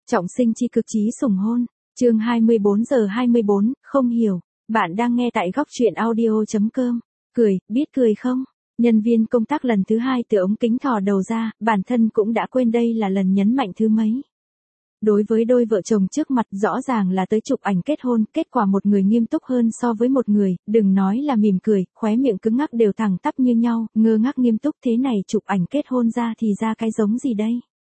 Trọng sinh chi cực chí sủng hôn, chương 24:24, không hiểu. Bạn đang nghe tại góc truyện audio.com. Cười, biết cười không? Nhân viên công tác lần thứ 2 từ ống kính thò đầu ra, bản thân cũng đã quên đây là lần nhấn mạnh thứ mấy. Đối với đôi vợ chồng trước mặt rõ ràng là tới chụp ảnh kết hôn, kết quả một người nghiêm túc hơn so với một người, đừng nói là mỉm cười, khóe miệng cứng ngắc đều thẳng tắp như nhau, ngơ ngác nghiêm túc thế này chụp ảnh kết hôn ra thì ra cái giống gì đây?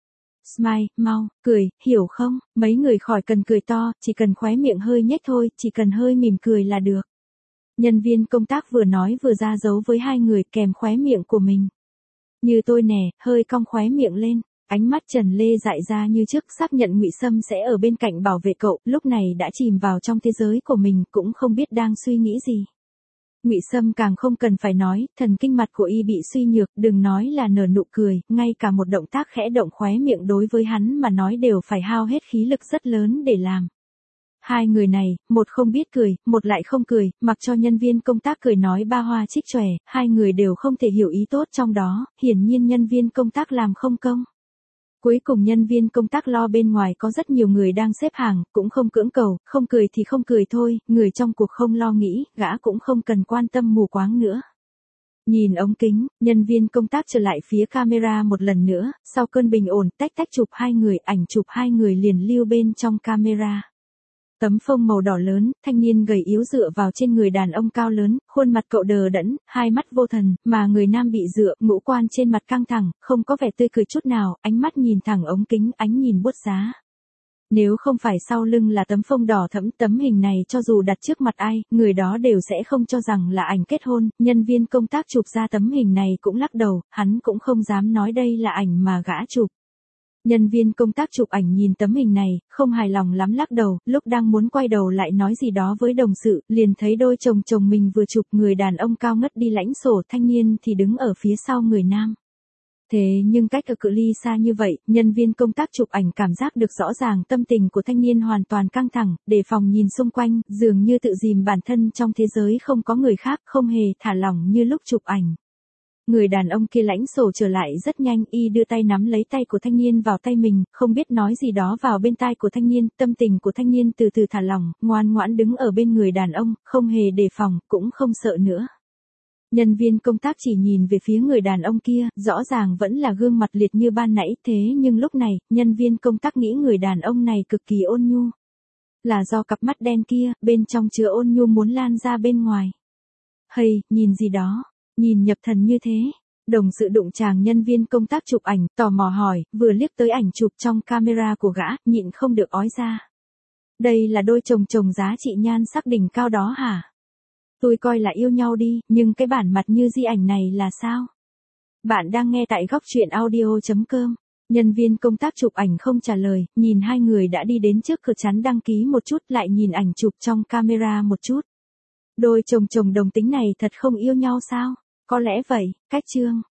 Smile, mau, cười, hiểu không? Mấy người khỏi cần cười to, chỉ cần khóe miệng hơi nhếch thôi, chỉ cần hơi mỉm cười là được. Nhân viên công tác vừa nói vừa ra dấu với hai người kèm khóe miệng của mình. Như tôi nè, hơi cong khóe miệng lên. Ánh mắt Trần Lê dại ra như trước, xác nhận Ngụy Sâm sẽ ở bên cạnh bảo vệ cậu, lúc này đã chìm vào trong thế giới của mình, cũng không biết đang suy nghĩ gì. Ngụy Sâm càng không cần phải nói, thần kinh mặt của y bị suy nhược, đừng nói là nở nụ cười, ngay cả một động tác khẽ động khóe miệng đối với hắn mà nói đều phải hao hết khí lực rất lớn để làm. Hai người này, một không biết cười, một lại không cười, mặc cho nhân viên công tác cười nói ba hoa trích chòe, hai người đều không thể hiểu ý tốt trong đó, hiển nhiên nhân viên công tác làm không công. Cuối cùng nhân viên công tác lo bên ngoài có rất nhiều người đang xếp hàng, cũng không cưỡng cầu, không cười thì không cười thôi, người trong cuộc không lo nghĩ, gã cũng không cần quan tâm mù quáng nữa. Nhìn ống kính, nhân viên công tác trở lại phía camera một lần nữa, sau cơn bình ổn tách chụp hai người, ảnh chụp hai người liền lưu bên trong camera. Tấm phông màu đỏ lớn, thanh niên gầy yếu dựa vào trên người đàn ông cao lớn, khuôn mặt cậu đờ đẫn, hai mắt vô thần, mà người nam bị dựa, ngũ quan trên mặt căng thẳng, không có vẻ tươi cười chút nào, ánh mắt nhìn thẳng ống kính, ánh nhìn buốt giá. Nếu không phải sau lưng là tấm phông đỏ thẫm, tấm hình này cho dù đặt trước mặt ai, người đó đều sẽ không cho rằng là ảnh kết hôn, nhân viên công tác chụp ra tấm hình này cũng lắc đầu, hắn cũng không dám nói đây là ảnh mà gã chụp. Nhân viên công tác chụp ảnh nhìn tấm hình này, không hài lòng lắm lắc đầu, lúc đang muốn quay đầu lại nói gì đó với đồng sự, liền thấy đôi chồng mình vừa chụp người đàn ông cao ngất đi lãnh sổ, thanh niên thì đứng ở phía sau người nam. Thế nhưng cách ở cự ly xa như vậy, nhân viên công tác chụp ảnh cảm giác được rõ ràng tâm tình của thanh niên hoàn toàn căng thẳng, đề phòng nhìn xung quanh, dường như tự dìm bản thân trong thế giới không có người khác, không hề thả lỏng như lúc chụp ảnh. Người đàn ông kia lãnh sổ trở lại rất nhanh, y đưa tay nắm lấy tay của thanh niên vào tay mình, không biết nói gì đó vào bên tai của thanh niên, tâm tình của thanh niên từ từ thả lỏng, ngoan ngoãn đứng ở bên người đàn ông, không hề đề phòng, cũng không sợ nữa. Nhân viên công tác chỉ nhìn về phía người đàn ông kia, rõ ràng vẫn là gương mặt liệt như ban nãy, thế nhưng lúc này, nhân viên công tác nghĩ người đàn ông này cực kỳ ôn nhu. Là do cặp mắt đen kia, bên trong chứa ôn nhu muốn lan ra bên ngoài. Hay, nhìn gì đó? Nhìn nhập thần như thế, đồng sự đụng chàng nhân viên công tác chụp ảnh, tò mò hỏi, vừa liếc tới ảnh chụp trong camera của gã, nhịn không được ói ra. Đây là đôi chồng giá trị nhan sắc đỉnh cao đó hả? Tôi coi là yêu nhau đi, nhưng cái bản mặt như di ảnh này là sao? Bạn đang nghe tại góc truyện audio.com. Nhân viên công tác chụp ảnh không trả lời, nhìn hai người đã đi đến trước cửa chắn đăng ký một chút, lại nhìn ảnh chụp trong camera một chút. Đôi chồng đồng tính này thật không yêu nhau sao? Có lẽ vậy, cách chương.